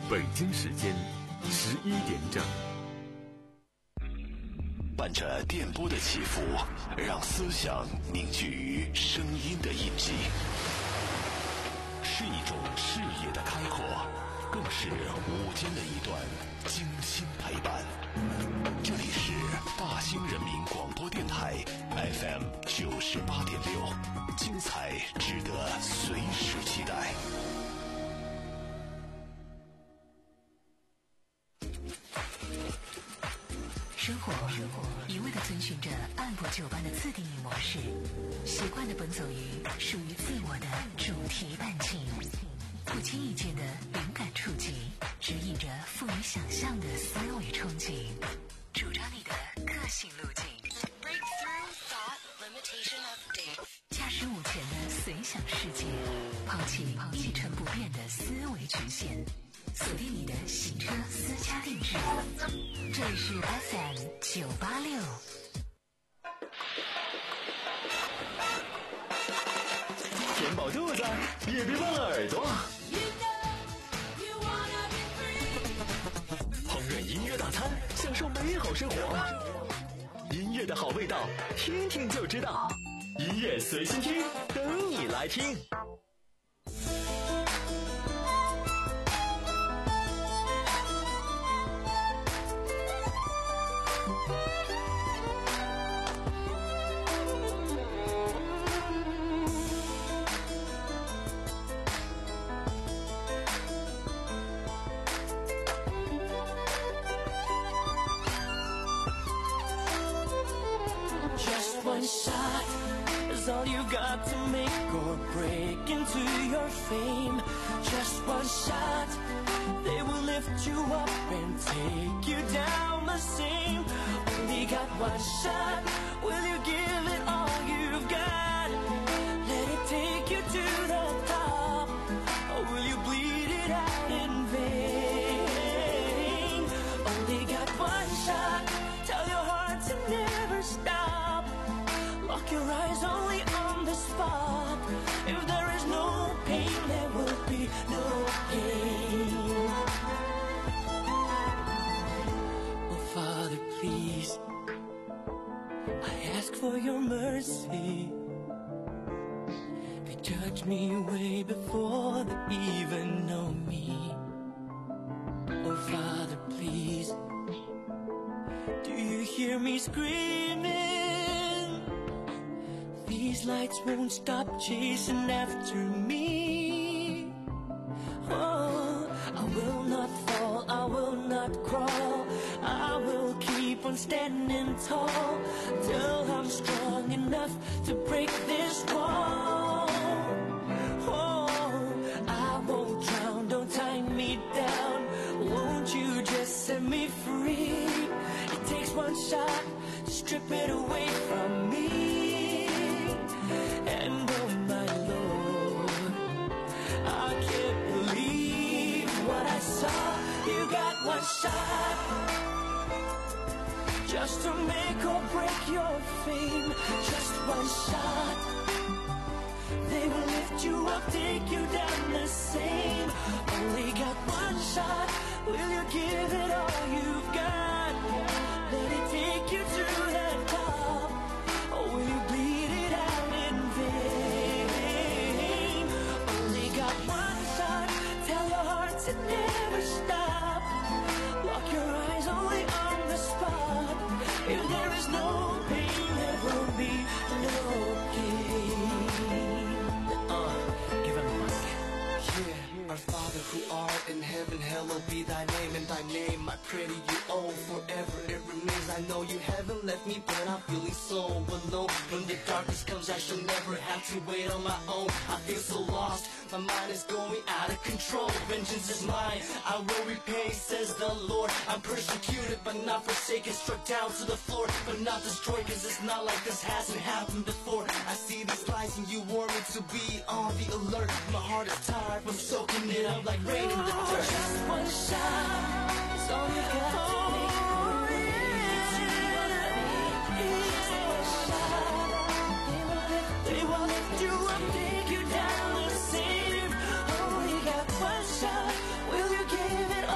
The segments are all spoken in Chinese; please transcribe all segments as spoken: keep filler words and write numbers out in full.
北京时间十一点整。 伴着电波的起伏，让思想凝聚于声音的印记，是一种视野的开阔，更是午间的一段精心陪伴。这里是大兴人民广播电台 F M 九十八点六，精彩值得随时期待。 生活一味地遵循着按部就班的自定义模式，习惯地奔走于属于自我的主题伴情，不经意间的灵感触及，指引着富于想象的思维憧憬，主张你的个性路径。驾驶午前的随想世界，抛弃一成不变的思维局限，锁定你的行车私家定制。这里是 F M 九八六。 填饱肚子，也别忘了耳朵。烹饪音乐大餐，享受美好生活。音乐的好味道，听听就知道。音乐随心听，等你来听。 One shot is all you got to make or break into your fame. Just one shot, they will lift you up and take you down the same. Only got one shot, will you give it all you've got? Let it take you to the top, or will you bleed it out in vain? Only got one shot, tell your heart to never stop. Lock your eyes only on the spot. If there is no pain, there will be no gain. Oh, Father, please, I ask for your mercy. They judge me way before they even know me. Oh, Father, please, do you hear me screaming? These lights won't stop chasing after me. Oh, I will not fall, I will not crawl, I will keep on standing tall till I'm strong enough to break this wall. Oh, I won't drown, don't tie me down, won't you just set me free? It takes one shot to strip it away from me. And oh my Lord, I can't believe what I saw. You got one shot, just to make or break your fame. Just one shot, they will lift you up, take you down the same. Only got one shot, will you give it all you've got? Let it take you to the top, or will you bleed it out in vain? Only got one shot, tell your heart to never stop. Lock your eyes only on the spot. If there is no pain, there will be no gain. Uh, give him a mic. Yeah, our Father who art in heaven, hallowed be thy name. And thy name I pray to you, oh, forever it remains. I know you haven't left me, but I'm feeling so alone. When the darkness comes, I shall never have to wait on my own. I feel so lost, my mind is going out of control. Vengeance is mine, I will repay, says the Lord. I'm persecuted but not forsaken, struck down to the floor but not destroyed, cause it's not like this hasn't happened before. I see these lights and you want me to be on the alert. My heart is tired from soaking it up like rain in the dirt. Just one shot, it's all you got to make or break. Just one shot, they will lift you up, take you down the same. Only got one shot, will you give it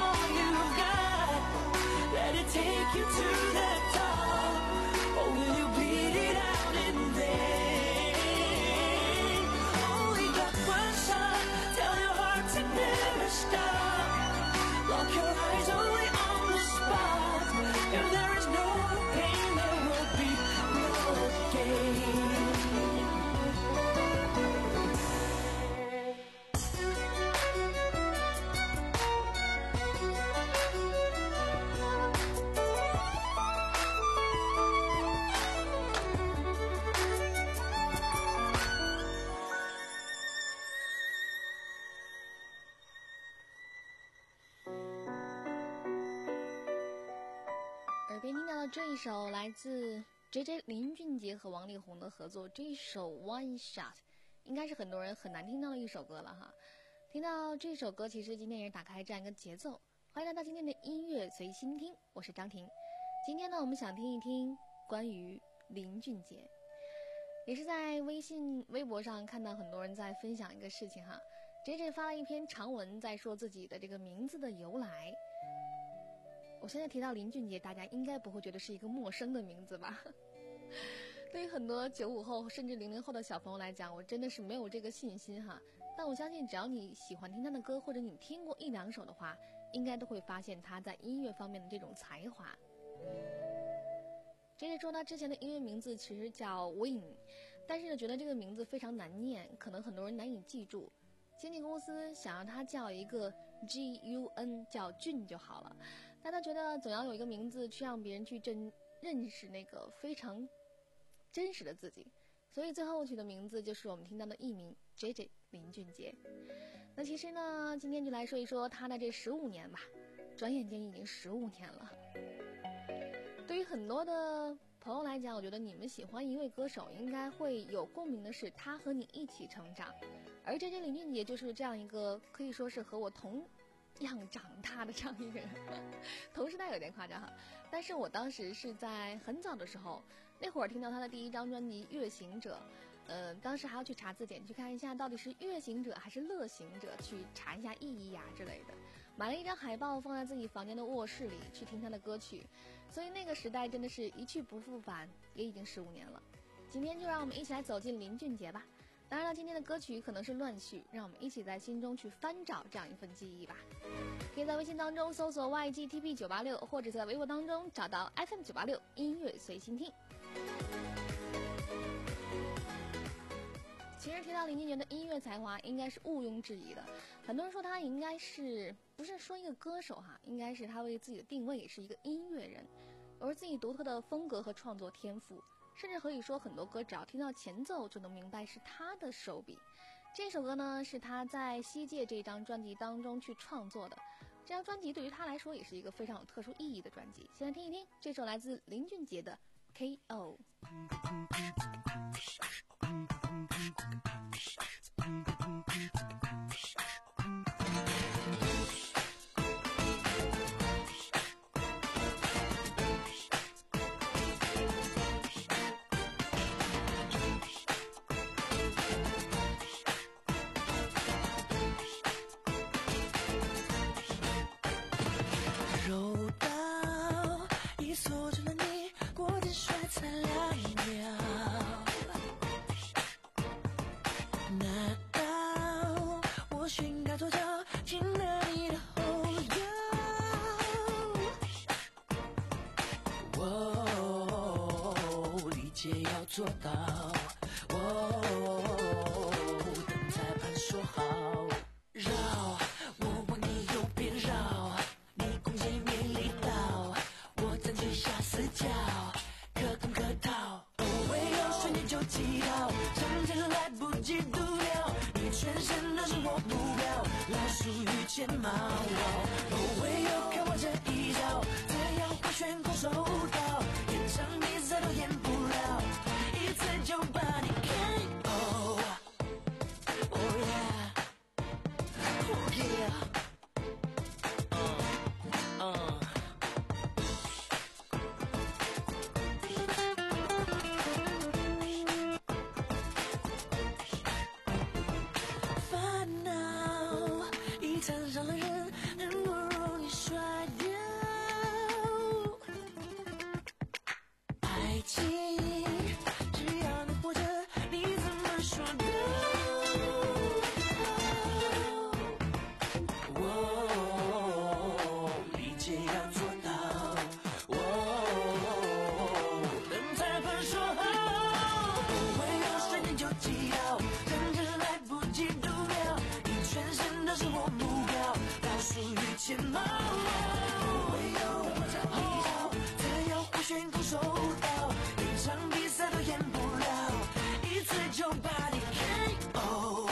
到这一首来自 J J 林俊杰和王力宏的合作，这一首 One Shot 应该是很多人很难听到的一首歌了哈。听到这首歌，其实今天也是打开这样一个节奏。欢迎来到今天的音乐随心听，我是张婷。今天呢，我们想听一听关于林俊杰，也是在微信微博上看到很多人在分享一个事情哈。J J 发了一篇长文，在说自己的这个名字的由来。我现在提到林俊杰，大家应该不会觉得是一个陌生的名字吧？对于很多九五后甚至零零后的小朋友来讲，我真的是没有这个信心哈。但我相信，只要你喜欢听他的歌，或者你听过一两首的话，应该都会发现他在音乐方面的这种才华。J J 说他之前的音乐名字其实叫 Win， 但是呢，觉得这个名字非常难念，可能很多人难以记住。经纪公司想让他叫一个 G U N， 叫俊就好了，但他觉得总要有一个名字去让别人去真认识那个非常真实的自己，所以最后取的名字就是我们听到的艺名 J J 林俊杰。那其实呢，今天就来说一说他的这十五年吧，转眼间已经十五年了。对于很多的朋友来讲，我觉得你们喜欢一位歌手，应该会有共鸣的是他和你一起成长，而J J林俊杰就是这样一个可以说是和我同样长大的这样一个人，同时代有点夸张哈。但是我当时是在很早的时候，那会儿听到他的第一张专辑《乐行者》，呃，当时还要去查字典去看一下到底是乐行者还是乐行者，去查一下意义呀之类的。买了一张海报放在自己房间的卧室里去听他的歌曲，所以那个时代真的是一去不复返，也已经十五年了。今天就让我们一起来走进林俊杰吧。当然了，今天的歌曲可能是乱序，让我们一起在心中去翻找这样一份记忆吧。可以在微信当中搜索 Y G T P 九八六， 或者在微博当中找到 F M 九八六音乐随心听。其实提到林俊杰的音乐才华，应该是毋庸置疑的。很多人说他应该是不是说一个歌手哈，应该是他为自己的定位也是一个音乐人，而自己独特的风格和创作天赋，甚至可以说很多歌只要听到前奏就能明白是他的手笔。这首歌呢是他在西界这张专辑当中去创作的，这张专辑对于他来说也是一个非常有特殊意义的专辑。先来听一听这首来自林俊杰的 K O。 柔道已锁住了你，过肩摔才两秒。难道我寻高左脚，听了你的后腰？哦，理解要做到。哦，等裁判说好，绕，我往你右边绕。死角可攻可逃，不会有瞬间就击倒，上天来不及读了，你全身都是我目标，老鼠与剑矛，不会有看我这一招，这样会选空手道，一场比赛都演不了，一次就把你 K O。 Oh yeah Oh yeah uh, uh. 前冒，不会有我这一招，这样会选空手道，一场比赛都演不了，一次就把你 K O。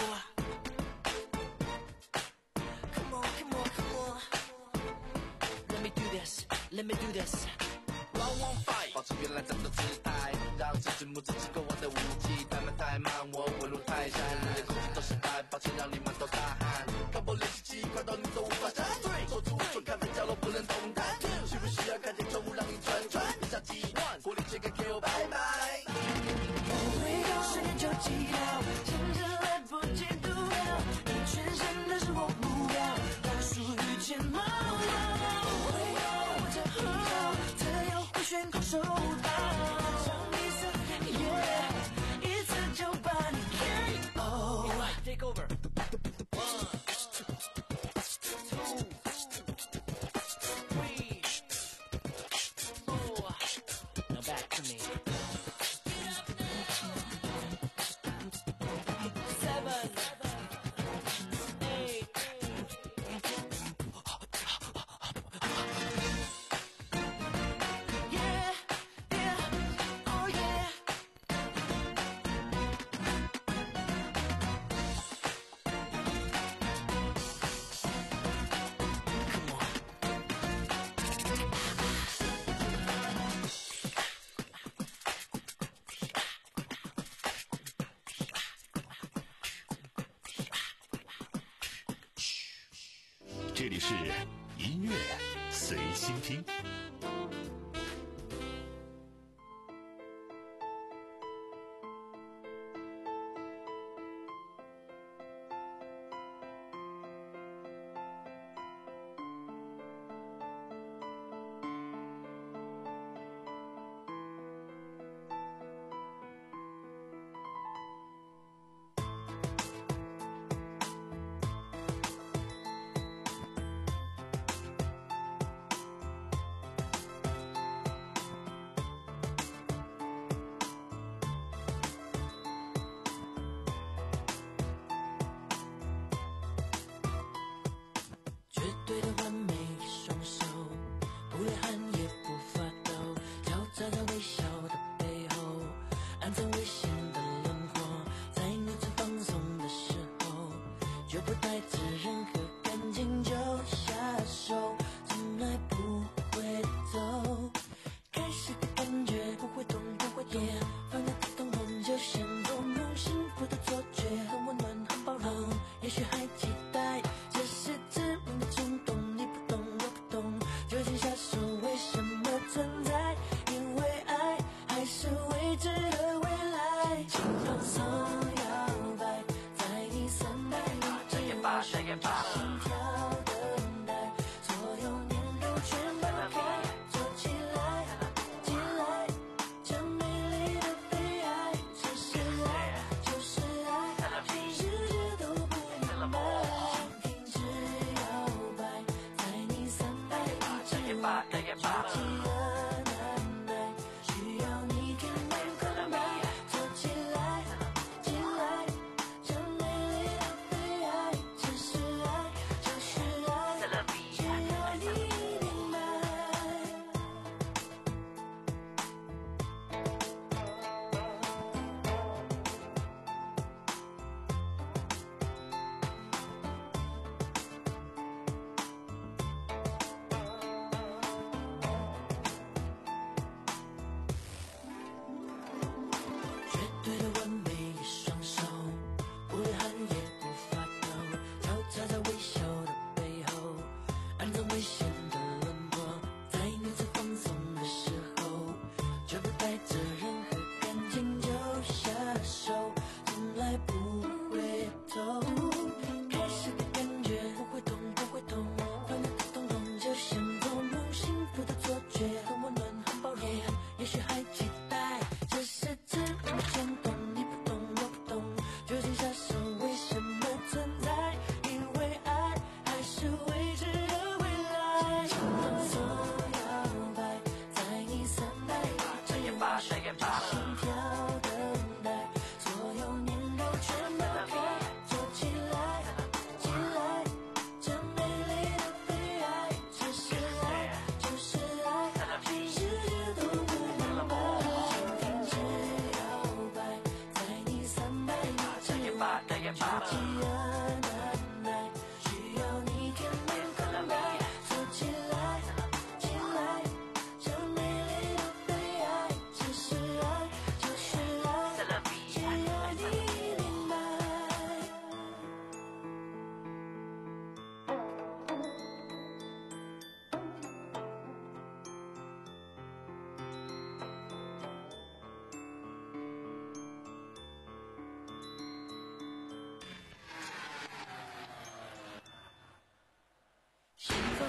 Come on, come on, come on. Let me do this, let me do this. won't fight， 保持原来战斗姿态，让自己母子几个我的武器，太慢太慢，我稳如泰山，连空气都是带，抱歉让你们都大汗，看破练习机快到你都无法闪退，做出错看在角落不能动弹，需不需要看见错误让你转转，一下几万，火力全给 K O 拜拜。 回到十年就记掉，甚至来不及读掉，你全身的是我目标，它属于前猫。回到我这后，自由回旋空手道，上一次 yeah， 一次就把你 K O。Take over。 这里是音乐随心听。 绝对的完美，双手不流汗也不发抖，交叉在微笑的背后，暗藏危险的轮廓，在你最放松的时候，绝不带着任何感情就下手，从来不会走。开始的感觉不会痛不会痛，放下的痛痛就先做梦，幸福的错觉很温暖很包容，也许还期待这是致命的冲动，你不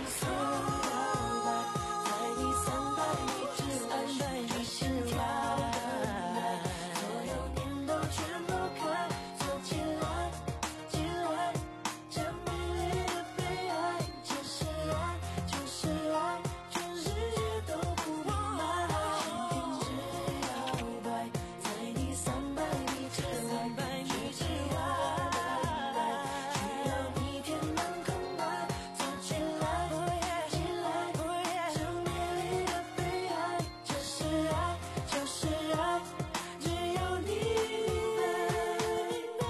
速摇摆，在你三百米之外是心跳的，所有念头全都开，走起来，起来，这美丽的悲哀，这是爱，就是爱，全世界都不明白，心停止摇摆，在你三百米之外是心跳的，需要你填满空白，走起来，起来，这美丽的悲哀，这是爱，就是爱，只有你明白。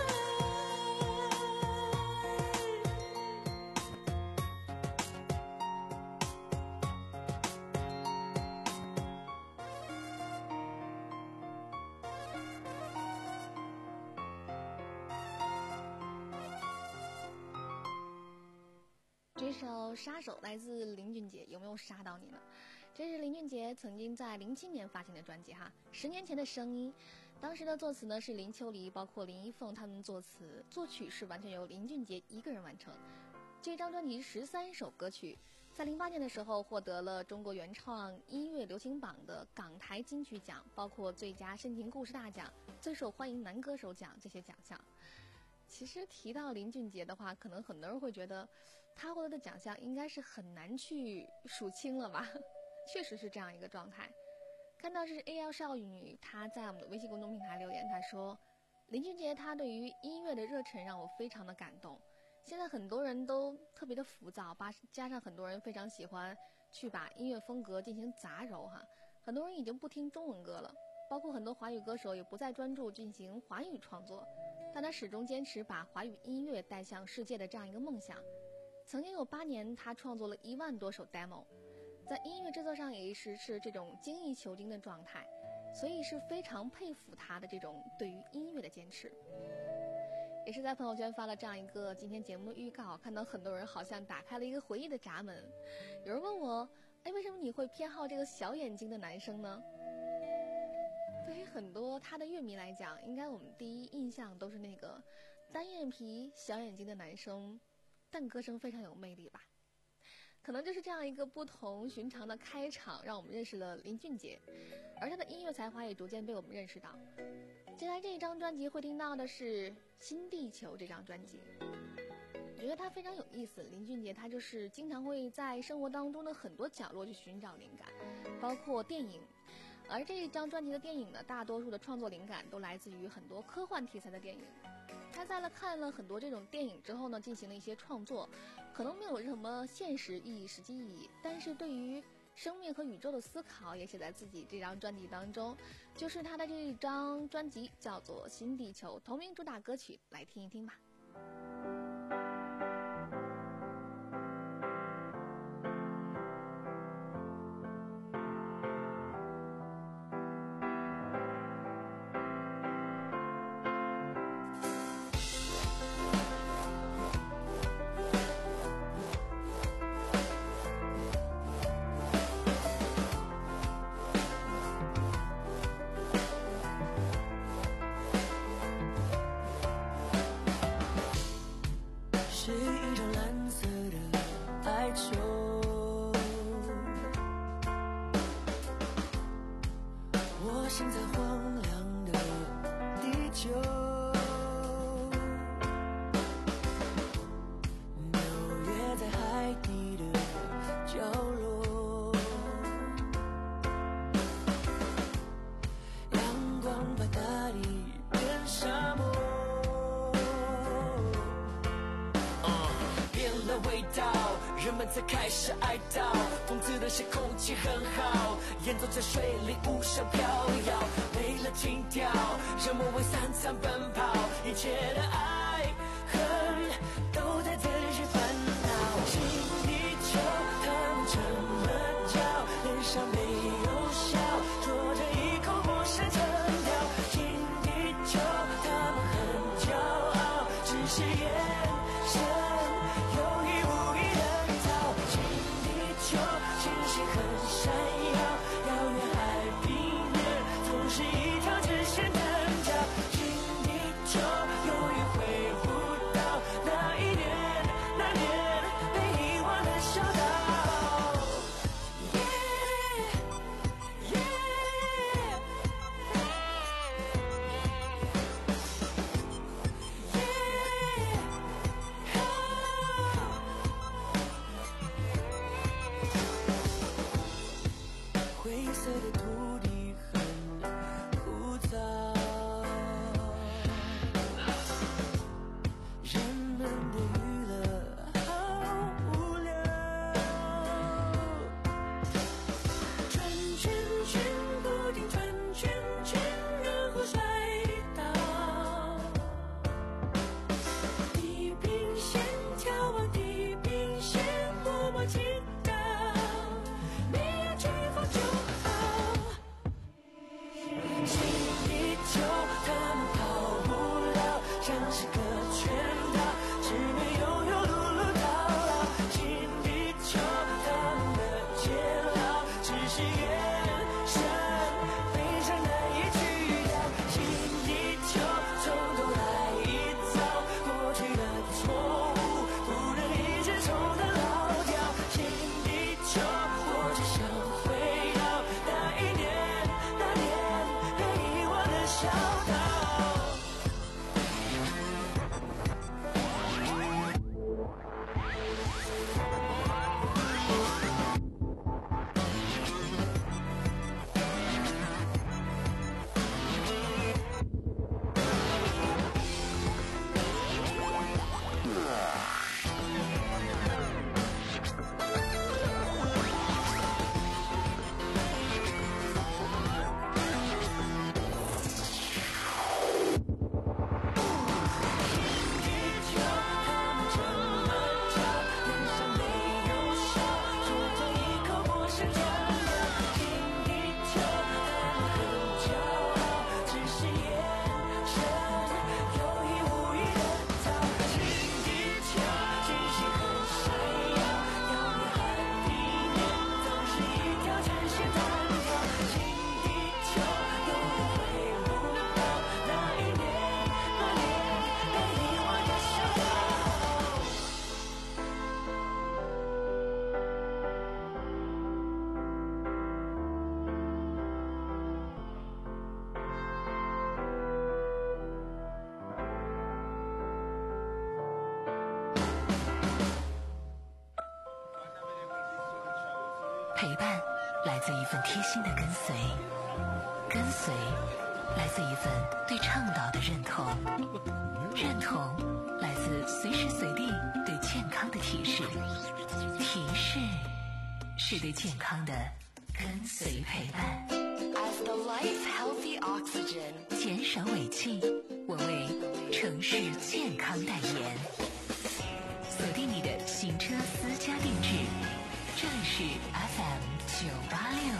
这首《杀手》来自林俊杰，有没有杀到你呢？这是林俊杰曾经在零七年发行的专辑哈，十年前的声音。当时的作词呢是林秋离，包括林一凤他们作词，作曲是完全由林俊杰一个人完成。这张专辑十三首歌曲，在零八年的时候获得了中国原创音乐流行榜的港台金曲奖，包括最佳深情故事大奖、最受欢迎男歌手奖这些奖项。其实提到林俊杰的话，可能很多人会觉得他获得的奖项应该是很难去数清了吧？确实是这样一个状态。看到是 A L 少女，她在我们的微信公众平台留言，她说林俊杰他对于音乐的热忱让我非常的感动。现在很多人都特别的浮躁，加上很多人非常喜欢去把音乐风格进行杂糅哈，很多人已经不听中文歌了，包括很多华语歌手也不再专注进行华语创作，但他始终坚持把华语音乐带向世界的这样一个梦想。曾经有八年，他创作了一万多首 demo， 在音乐制作上也一直是这种精益求精的状态，所以是非常佩服他的这种对于音乐的坚持。也是在朋友圈发了这样一个今天节目的预告，看到很多人好像打开了一个回忆的闸门。有人问我，哎，为什么你会偏好这个小眼睛的男生呢？对于很多他的乐迷来讲，应该我们第一印象都是那个单眼皮小眼睛的男生，但歌声非常有魅力吧。可能就是这样一个不同寻常的开场，让我们认识了林俊杰，而他的音乐才华也逐渐被我们认识到。接下来这一张专辑会听到的是《新地球》这张专辑，我觉得他非常有意思。林俊杰他就是经常会在生活当中的很多角落去寻找灵感，包括电影，而这一张专辑的电影呢，大多数的创作灵感都来自于很多科幻题材的电影。他在了看了很多这种电影之后呢，进行了一些创作，可能没有什么现实意义、实际意义，但是对于生命和宇宙的思考也写在自己这张专辑当中。就是他的这一张专辑叫做《新地球》，同名主打歌曲，来听一听吧。 是一张蓝色的哀愁，我行在荒凉的地球，纽约在海底的角落，阳光把大地变沙漠，味道，人们才开始哀悼，讽刺的是空气很好，演奏在水里无声飘摇，没了情调，人们为三餐奔跑，一切的爱恨都在自己烦恼。新地球，他们这么叫，脸上没有笑，啜着一口陌生腔调。新地球，他们很骄傲，只是眼神闪耀，遥远海平面总是一条直线的角，新地球永远回不到那一年，那年被遗忘的小道，你要去否就好。心里就他们跑不了，像是个圈套，只能悠悠碌碌到老。心里就他们的煎熬，只是眼神非常难以去掉。心里就从头来一遭，过去的错误不能一直重蹈老调。心里就我只想回到那一年那年被遗忘的小岛。 陪伴来自一份贴心的跟随，跟随来自一份对倡导的认同，认同来自随时随地对健康的提示，提示是对健康的跟随陪伴。 As the life healthy oxygen， 减少尾气，我为城市健康代言。锁定你的行车私家定制，这里是 F M 九八六。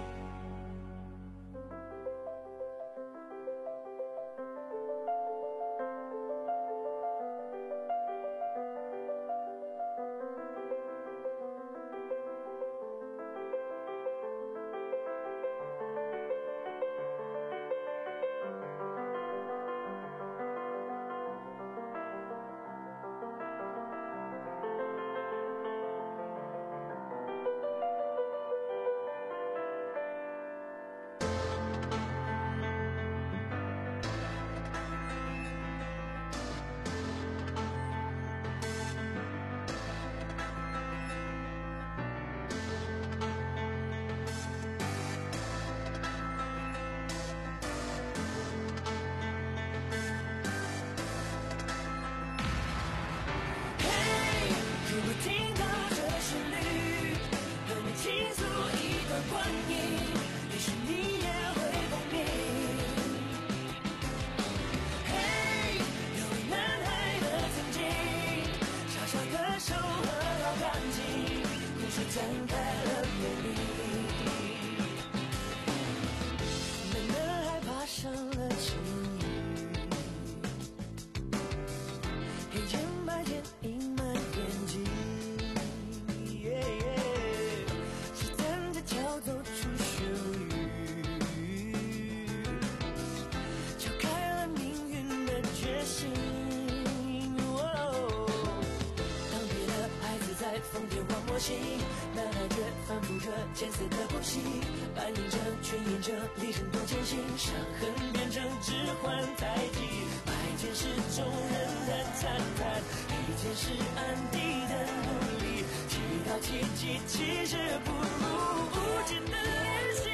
那感觉反复着艰涩的呼吸，扮演着诠演着历程多艰辛，伤痕变成指环代替，白天是众人的赞叹，黑天是暗地的努力，祈祷奇迹其实不如无尽的练习。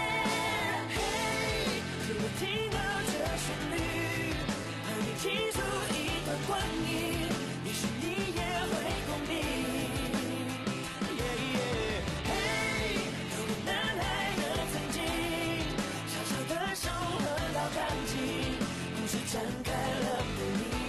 嘿，如果听到这旋律，和你倾诉一段光阴，也许你也会共鸣。展开了秘密。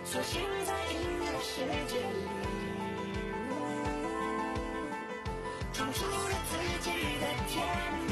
锁心在音乐世界里，闯出了自己的天地。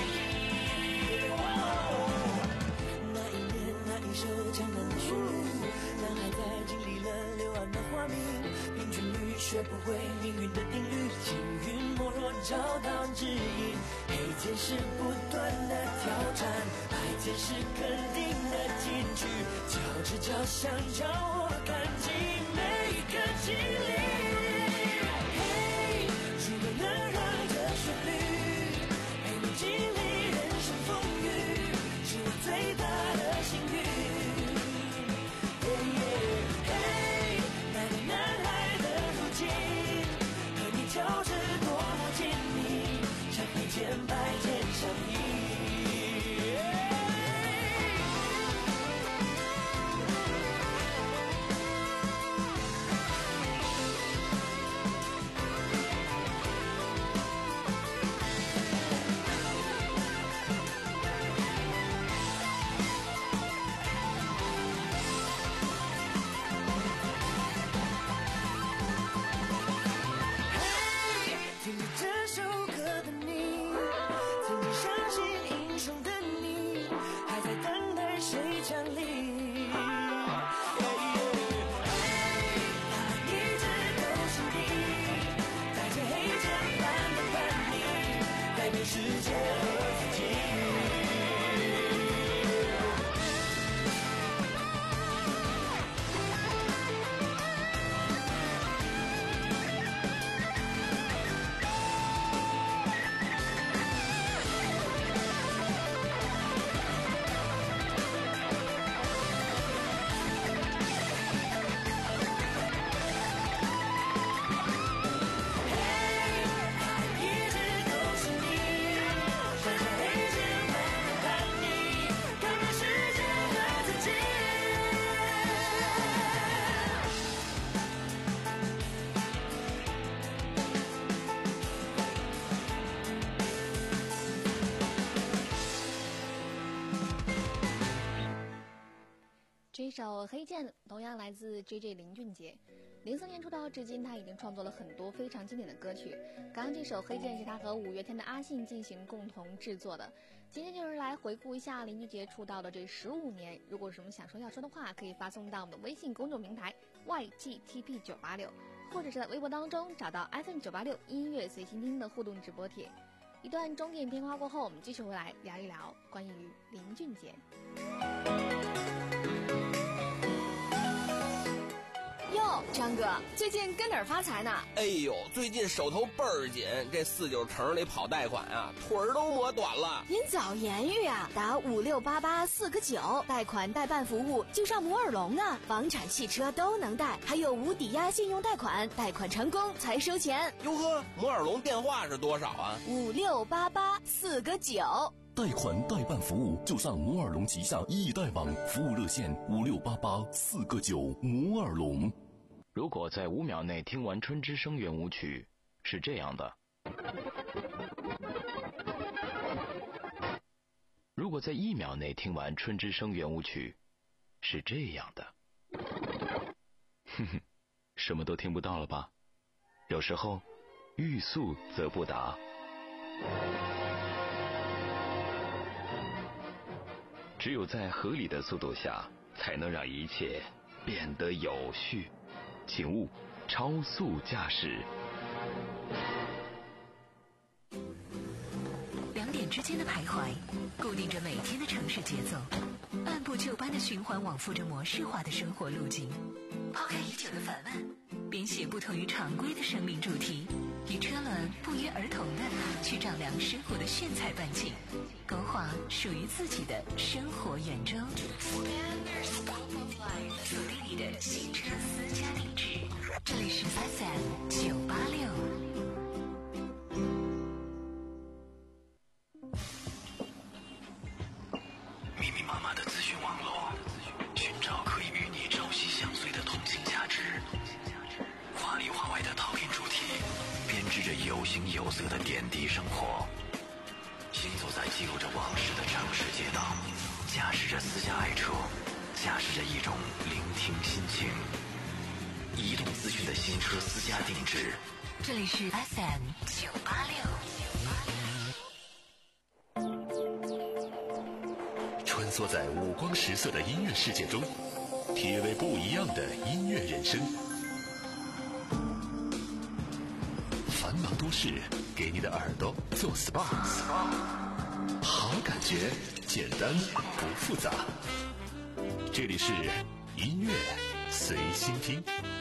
那一年那一首江南的旋律，男孩在经历了柳暗的花明，平均律学不会命运的定律，幸运莫若找到指引，黑键是不断的挑战，白键是肯定的进取，脚趾脚想叫我看尽每一个经历。嘿，如果能让这旋律陪你经历人生风雨，是我最大的幸运。嘿，那个男孩的如今和你就是多么亲密，像黑键白键相依。 这首《黑键》同样来自 J J 林俊杰。零四年出道至今，他已经创作了很多非常经典的歌曲。刚刚这首《黑键》是他和五月天的阿信进行共同制作的。今天就是来回顾一下林俊杰出道的这十五年。如果有什么想说要说的话，可以发送到我们的微信公众平台 Y G T P 九八六，或者是在微博当中找到 F M 九八六音乐随心听的互动直播帖。一段钟点片花过后，我们继续回来聊一聊关于林俊杰。 哟，张哥，最近跟哪儿发财呢？ 哎呦，最近手头倍儿紧，这四九城里跑贷款啊，腿儿都磨短了。 您早言语啊，打五六八八四个九，贷款代办服务就上摩尔龙啊，房产、汽车都能贷，还有无抵押信用贷款，贷款成功才收钱。 哟呵，摩尔龙电话是多少啊？ 五六八八四个九。 贷款代办服务就上摩尔龙旗下易贷网，服务热线五六八八四个九。摩尔龙。 如果在五秒内听完春之声圆舞曲，是这样的；如果在一秒内听完春之声圆舞曲，是这样的。哼哼，什么都听不到了吧？有时候，欲速则不达。只有在合理的速度下，才能让一切变得有序。请勿超速驾驶。 两点之间的徘徊，固定着每天的城市节奏，按部就班的循环往复着模式化的生活路径。抛开已久的烦闷，编写不同于常规的生命主题，与车轮不约而同的去丈量生活的炫彩半径，勾画属于自己的生活圆周。锁定你的行车私家定制，这里是 F M 九八六。 密密麻麻的资讯网络，寻找可以与你朝夕相随的同性价值。华里华外的套印主题，编织着有形有色的点滴生活。行走在记录着往事的城市街道，驾驶着私家爱车，驾驶着一种聆听心情。 移动资讯的新车私家定制。 这里是 F M 九八六。 穿梭在五光十色的音乐世界中，体味不一样的音乐人生。繁忙都市给你的耳朵做 S P A， 好感觉简单不复杂。这里是音乐随心听。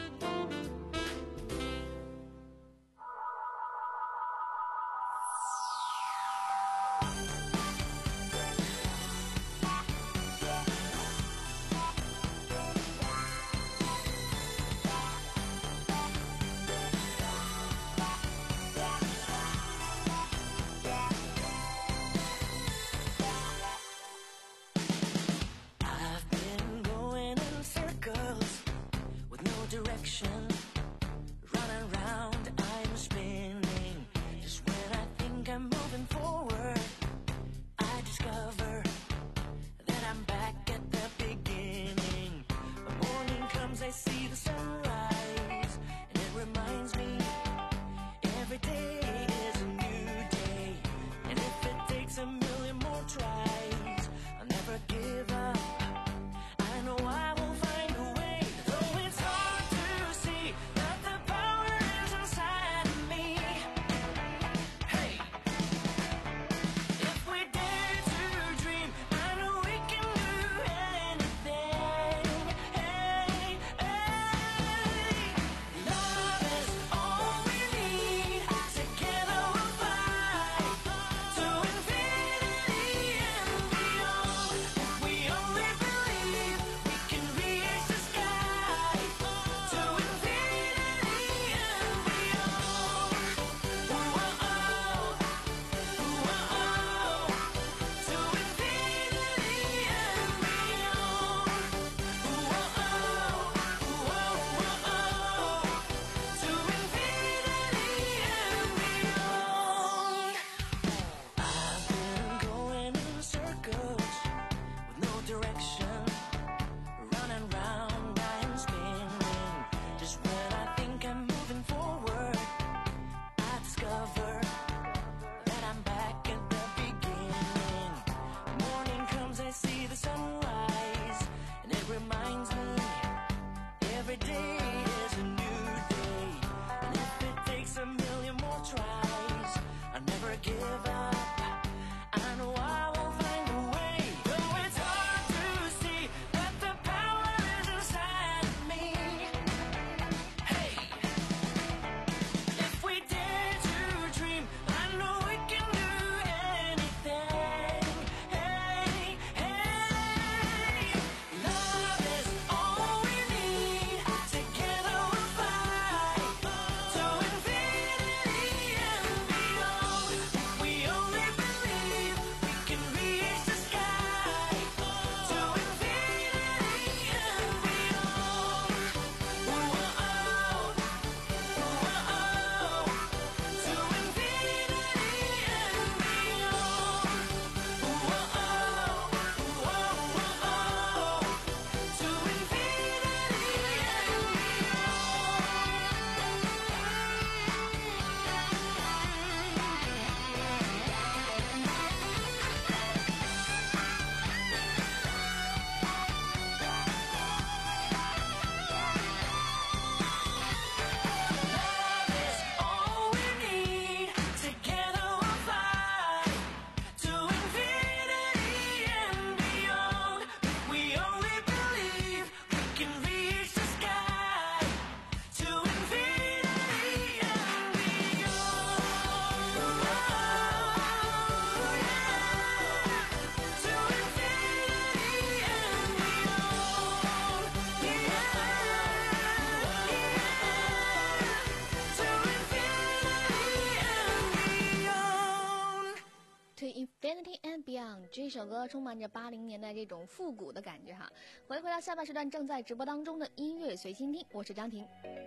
Infinity and Beyond 这首歌充满着八零年代这种复古的感觉哈。回回到下半时段正在直播当中的音乐随心听，我是张婷。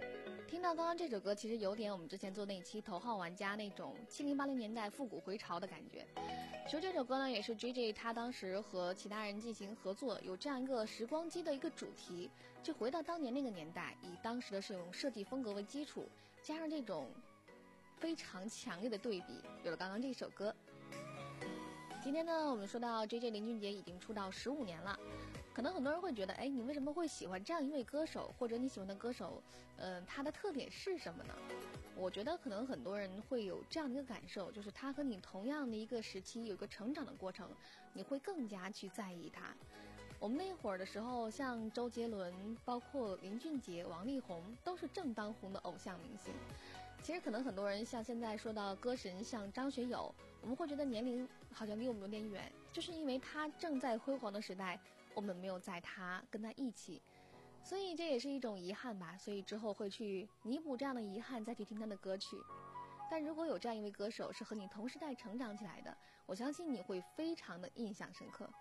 听到刚刚这首歌，其实有点我们之前做那期头号玩家那种七零八零年代复古回潮的感觉。其实这首歌呢，也是 J J 他当时和其他人进行合作，有这样一个时光机的一个主题，就回到当年那个年代，以当时的这种设计风格为基础，加上这种非常强烈的对比，有了刚刚这首歌。今天呢，我们说到 J J 林俊杰已经出道十五年了。可能很多人会觉得，哎，你为什么会喜欢这样一位歌手，或者你喜欢的歌手，呃，他的特点是什么呢？我觉得可能很多人会有这样的一个感受，就是他和你同样的一个时期有一个成长的过程，你会更加去在意他。我们那会儿的时候，像周杰伦，包括林俊杰、王力宏，都是正当红的偶像明星。其实可能很多人像现在说到歌神，像张学友，我们会觉得年龄好像离我们有点远，就是因为他正在辉煌的时代，我们没有在他跟他一起，所以这也是一种遗憾吧。所以之后会去弥补这样的遗憾，再去听他的歌曲。但如果有这样一位歌手是和你同时代成长起来的，我相信你会非常的印象深刻。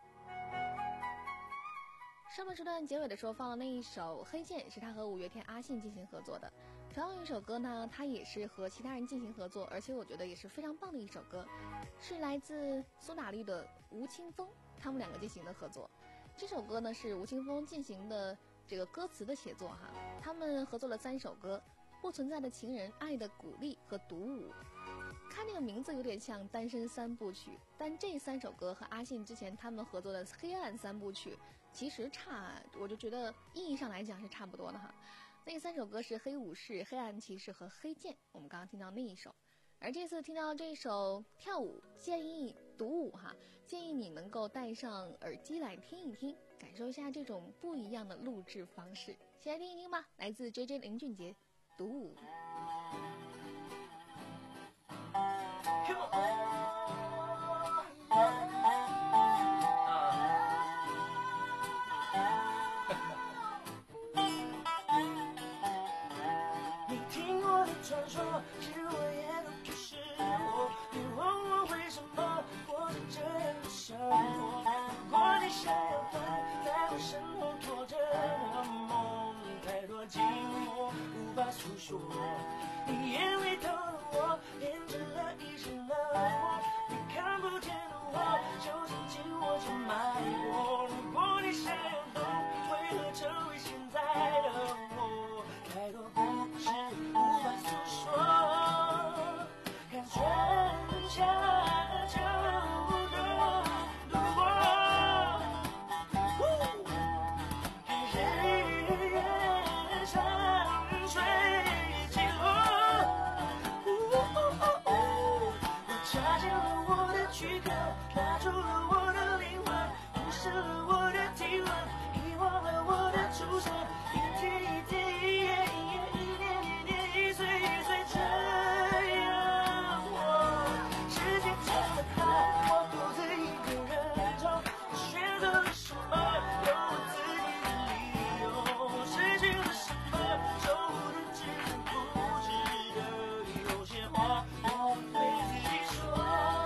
上半时段结尾的时候放了那一首《黑键》，是他和五月天阿信进行合作的。同样一首歌呢，他也是和其他人进行合作，而且我觉得也是非常棒的一首歌，是来自苏打绿的吴青峰，他们两个进行的合作。这首歌呢是吴青峰进行的这个歌词的写作哈，他们合作了三首歌：不存在的情人、爱的鼓励和独舞。看这个名字有点像单身三部曲，但这三首歌和阿信之前他们合作的黑暗三部曲其实差，我就觉得意义上来讲是差不多的哈。那三首歌是黑武士、黑暗骑士和黑剑，我们刚刚听到那一首。而这次听到这首跳舞，建议独舞哈，建议你能够戴上耳机来听一听，感受一下这种不一样的录制方式。先来听一听吧，来自 J J 林俊杰独舞。 你听过的传说，其实我也都只是我。你问我为什么过着这样的生活？如果你想要懂，在我身后拖着的梦，太多寂寞无法诉说。你眼里头的我，变成了一身的火。你看不见的我，就曾经我就埋过。如果你想要懂，为何成为现在的我？太多故事无法诉说，看春夏秋冬度过，看日月山水起落。我查见了我的躯壳，拉住了我的灵魂，无视了我的体温，遗忘了我的出生。一天一天，一夜一夜，一年一年，一岁一岁，这样我时间这么大，我独自一个人走，我选择了什么，有我自己的理由，失去了什么，守护的值得不值得，有些话我对自己说。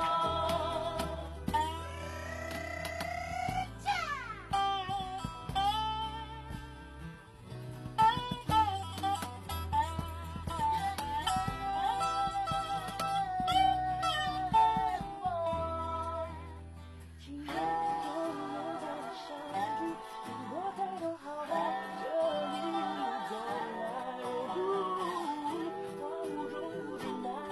情人永远在相聚，让我抬头好望这一路走来，荒芜中不知难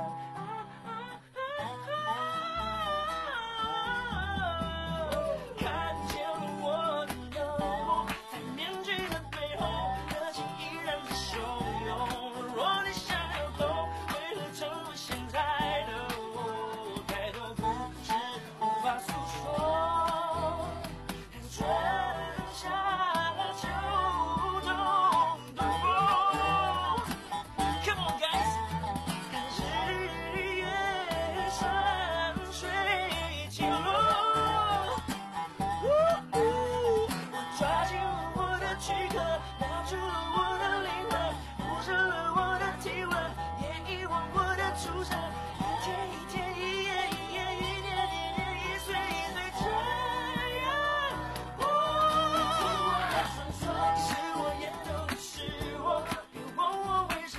看见了我的冷漠，在面具的背后，热情依然在汹涌。若你想要懂，为何成为现在的我？太多故事无法诉说，看春夏秋冬度过。Come on guys， 看日月山水起落。我抓紧了我的躯壳，拉住了我的灵魂，无视了我的体温，也遗忘我的出生。一天一天，一夜一夜，一年一年，一岁一岁，这样我是我的传说，是我也都是我。别问我为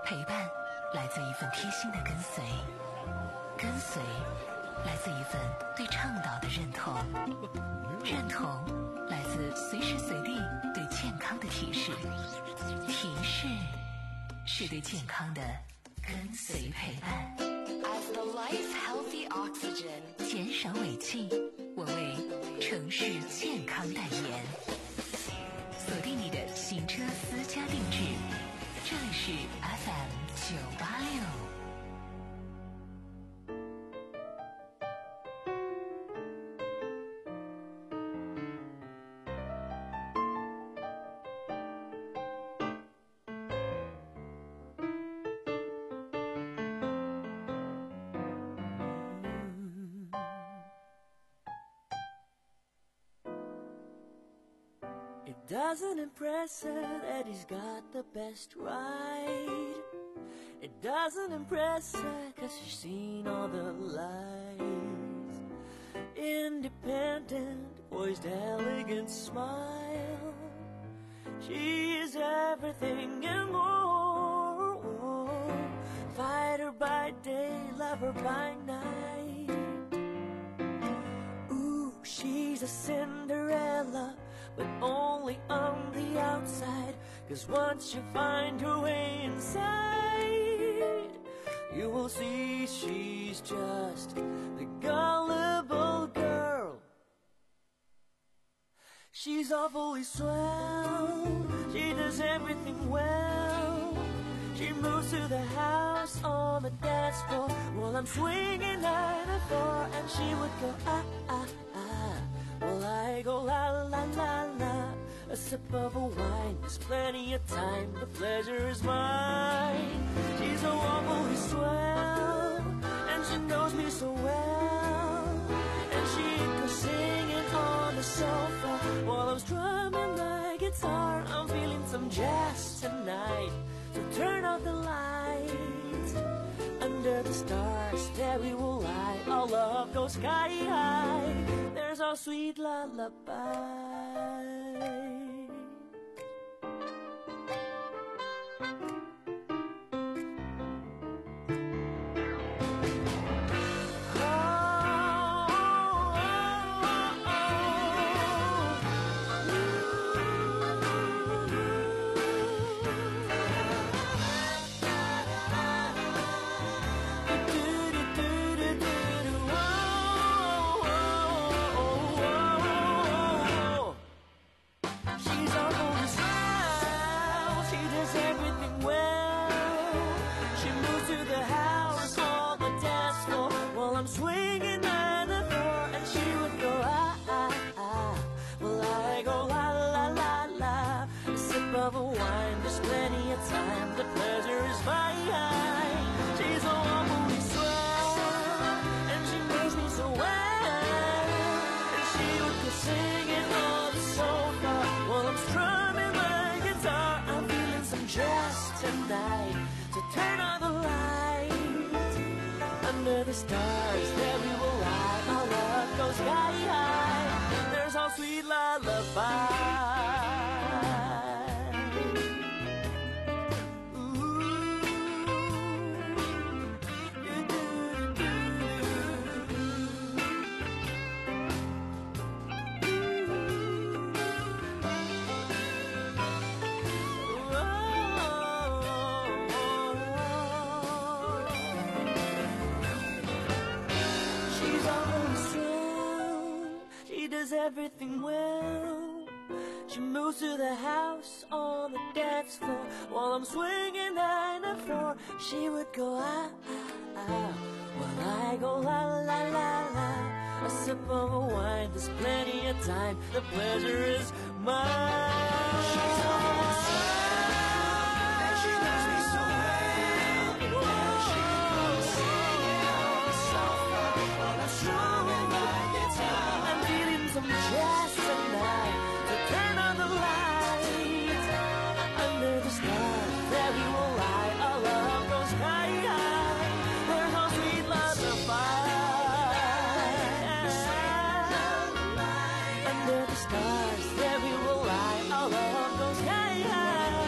陪伴来自一份贴心的跟随，跟随来自一份对倡导的认同，认同来自随时随地对健康的提示，提示是对健康的跟随陪伴。 As the life healthy oxygen， 减少尾气，我为城市健康代言。锁定你的行车私家定制，这里是 F M 九八六。 It doesn't impress her that he's got the best ride. It doesn't impress her cause she's seen all the lights. Independent, poised, elegant smile. She is everything and more. Fighter by day, lover by night. Ooh, she's a Cinderella, but only on the outside. Cause once you find your way inside, you will see she's just the gullible girl. She's awfully swell, she does everything well. She moves to the house on the dance floor while I'm swinging nine and four, and she would go ah ah ah, well I go la la la la. A sip of a wine, there's plenty of time, the pleasure is mine. She's so awfully swell, and she knows me so well. And she goes singing on the sofa while I'm strumming my guitar. I'm feeling some jazz tonight, so turn out the lights. Under the stars, there we will lie. Our love goes sky high. There's our sweet lullaby. Of a wine, there's plenty of time, the pleasure is mine. She's so awfully swell, and she knows me so well. And she would go singing on the sofa while I'm strumming my guitar. I'm feeling some jazz tonight, so turn on the lights. Under the stars, there we will lie. Our love goes sky high. There's our sweet lullaby. Everything well. She moves to the house on the dance floor while I'm swinging nine and four. She would go ah ah ah while I go la la la la. A sip of a wine, there's plenty of time, the pleasure is mine. She's always swell, and she knows me so well. And she goes singing on the sofa while I'm strumming my guitar. I'm feeling some jazz tonight, so turn on the lights. Under the stars, there we will lie. Our love goes sky high. There's our sweet lullaby. Under the stars, there we will lie. Our love goes sky high.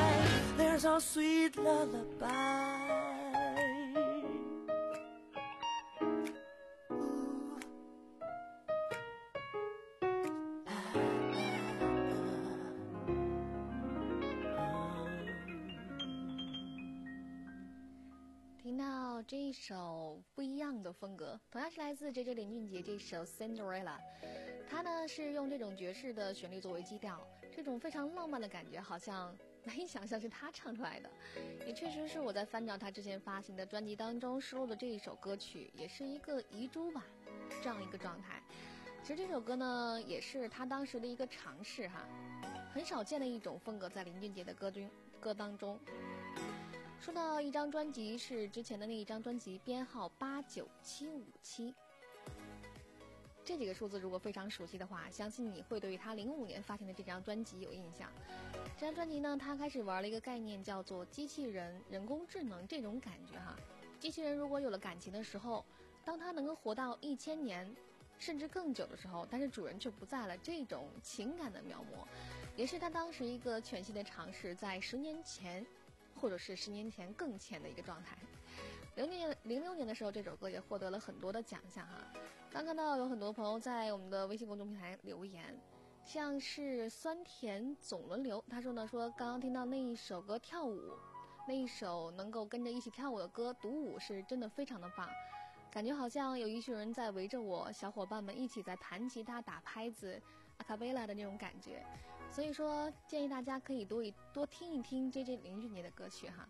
听到这一首不一样的风格，同样是来自 J J 林俊杰这首 Cinderella， 他呢是用这种爵士的旋律作为基调，这种非常浪漫的感觉好像难以想象是他唱出来的，也确实是我在翻找他之前发行的专辑当中收录的这一首歌曲，也是一个遗珠吧，这样一个状态。其实这首歌呢也是他当时的一个尝试哈，很少见的一种风格在林俊杰的歌中歌当中。说到一张专辑，是之前的那一张专辑编号八九七五七，这几个数字如果非常熟悉的话，相信你会对于他零五年发行的这张专辑有印象。这张专辑呢，他开始玩了一个概念叫做机器人、人工智能这种感觉哈。机器人如果有了感情的时候，当它能够活到一千年甚至更久的时候，但是主人却不在了，这种情感的描摹，也是他当时一个全新的尝试，在十年前或者是十年前更前的一个状态。零六年零六年的时候，这首歌也获得了很多的奖项哈。刚看到有很多朋友在我们的微信公众平台留言，像是酸甜总轮流，他说呢说刚刚听到那一首歌跳舞，那一首能够跟着一起跳舞的歌独舞是真的非常的棒，感觉好像有一群人在围着我，小伙伴们一起在弹吉他打拍子阿卡贝拉的那种感觉。所以说建议大家可以多一多听一听 J J 林俊杰的歌曲哈。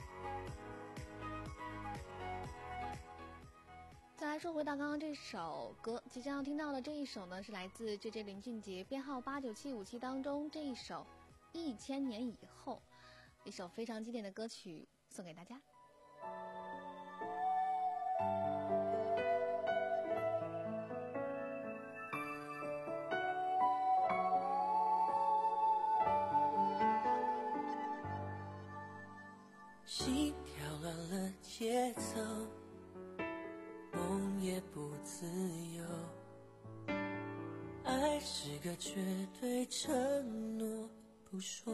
再来说回到刚刚这首歌，即将要听到的这一首呢，是来自 J J 林俊杰编号八九七五七当中这一首一千年以后，一首非常经典的歌曲送给大家。 心跳乱了节奏，梦也不自由，爱是个绝对承诺不说，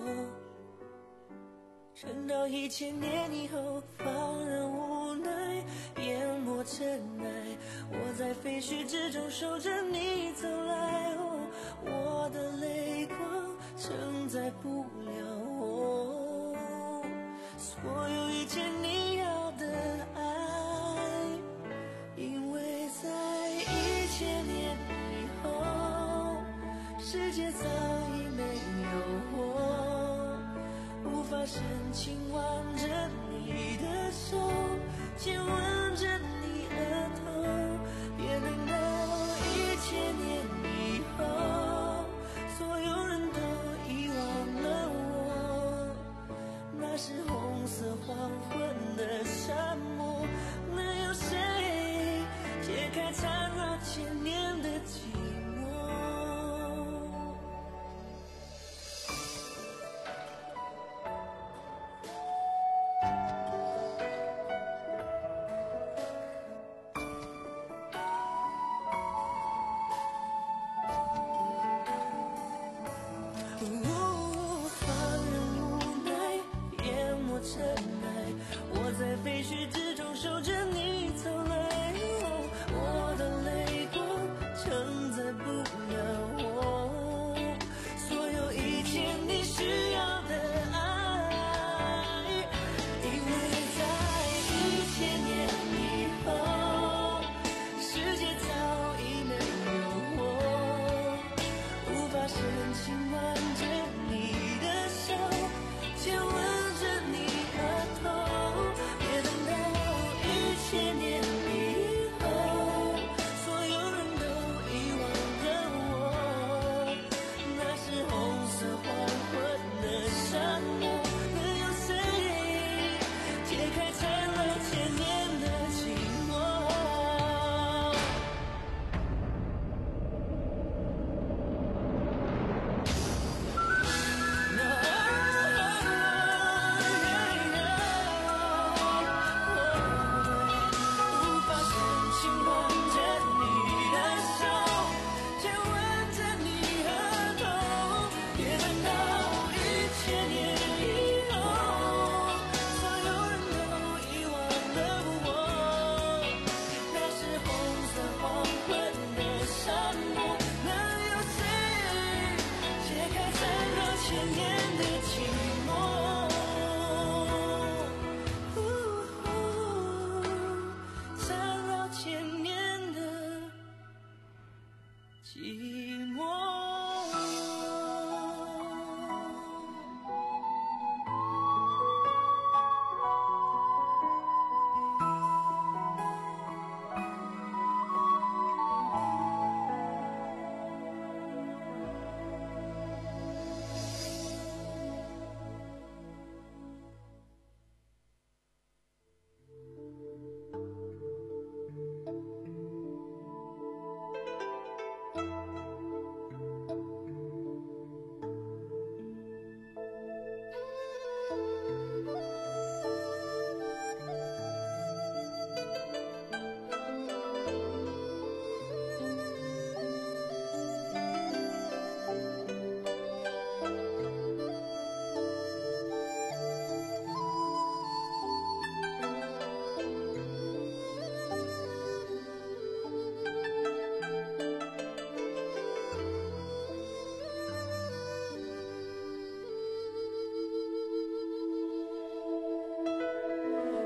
撑到一千年以后，放任无奈淹没尘埃，我在废墟之中守着你走来，哦，我的泪光承载不了我所有一切你要的爱，因为在一千年以后，世界早已没有我，无法深情挽着你的手，亲吻着你额头，别等到一千年以后，所有人都遗忘了我，那是红色黄昏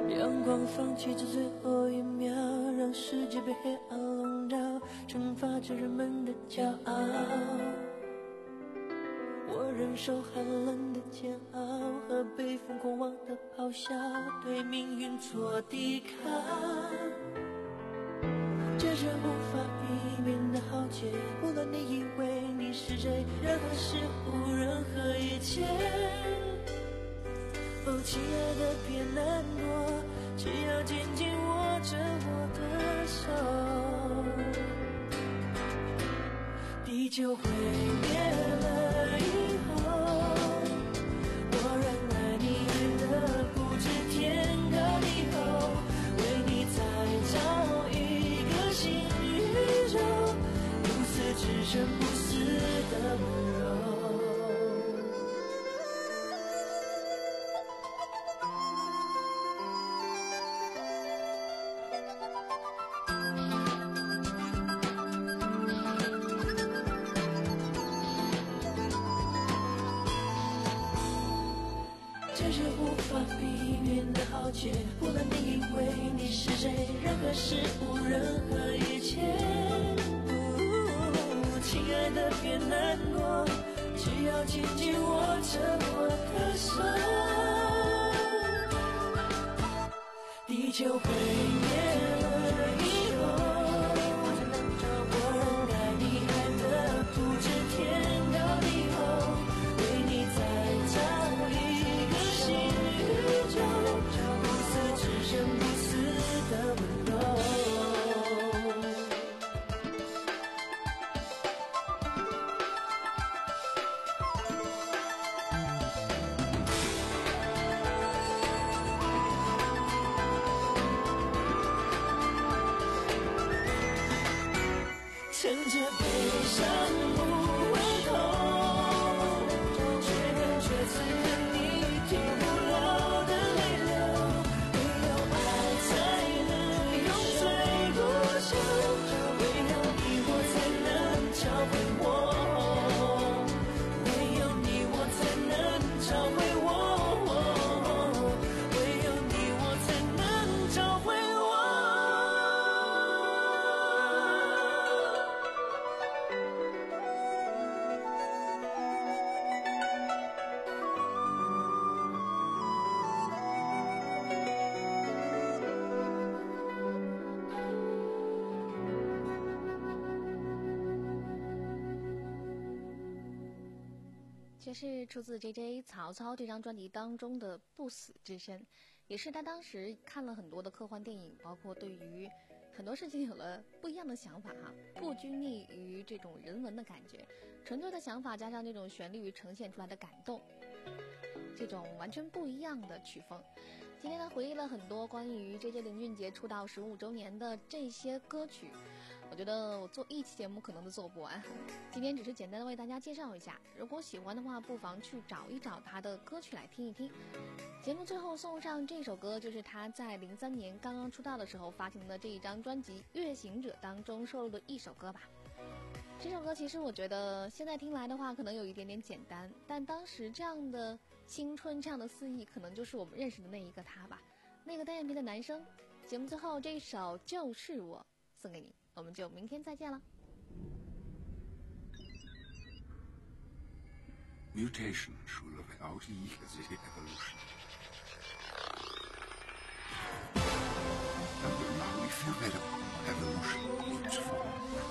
阳光放弃这最后一秒，让世界被黑暗笼罩，惩罚着人们的骄傲。我忍受寒冷的煎熬和被疯狂妄的咆哮，对命运做抵抗。这是无法避免的浩劫，无论你以为你是谁，任何事物，任何一切。哦，亲爱的，别难过，只要紧紧握着我的手。地球毁灭了以后，我仍爱你，爱得不知天高地厚，为你再造一个新宇宙，如此只剩不死的温柔。这是无法避免的浩劫，无论你以为你是谁，任何事物，任何一切。哦，亲爱的，别难过，只要紧紧握着我的手。地球毁灭了以后，我仍爱你，爱得不知天高地厚，为你再造一个新宇宙，如此只剩不死的温柔。趁着悲伤不回头，却更却刺跟你停不了的泪流，唯有爱才能永垂不朽，唯有你我才能找回我，唯有你我才能找回我，唯有你我才能找回我。 这是出自 J J 曹操这张专辑当中的《不死之身》，也是他当时看了很多的科幻电影，包括对于很多事情有了不一样的想法哈，不拘泥于这种人文的感觉，纯粹的想法加上这种旋律呈现出来的感动，这种完全不一样的曲风。今天他回忆了很多关于 J J 林俊杰出道十五周年的这些歌曲，我觉得我做一期节目可能都做不完，今天只是简单的为大家介绍一下，如果喜欢的话不妨去找一找他的歌曲来听一听。节目最后送上这首歌，就是他在零三年刚刚出道的时候发行的这一张专辑《月行者》当中收录的一首歌吧。这首歌其实我觉得现在听来的话可能有一点点简单，但当时这样的青春，这样的肆意，可能就是我们认识的那一个他吧，那个单眼皮的男生。节目最后这一首就是我送给你，我们就明天再见了。 Mutation rule without E is evolution. And now we feel that evolution takes form.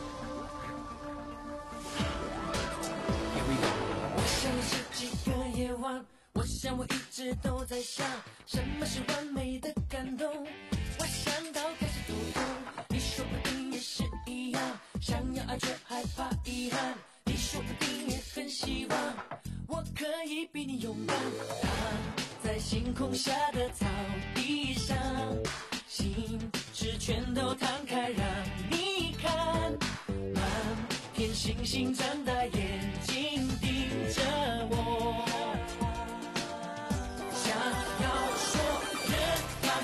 Here we go. 我想是几个夜晚，我想我一直都在想，什么是完美的感动。我想到开始头痛，你说不定也是一样，想要爱却害怕遗憾，你说不定也很希望。 我可以比你勇敢，躺在星空下的草地上，心事全都摊开让你看，满片星星睁大眼睛盯着我，想要说人放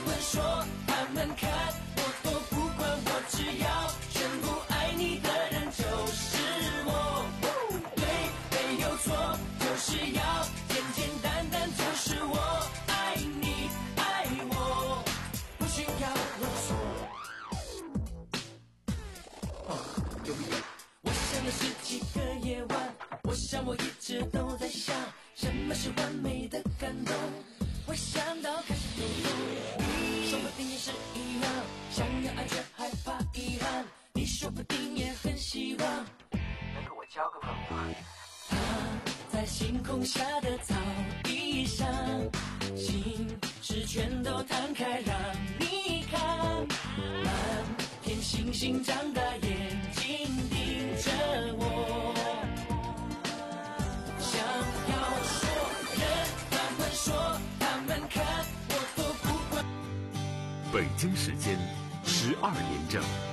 空下的草地上，心事全都摊开让你看，满天星星张大眼睛盯着我，想要说人他们说他们看我都不管。 北京时间十二点整。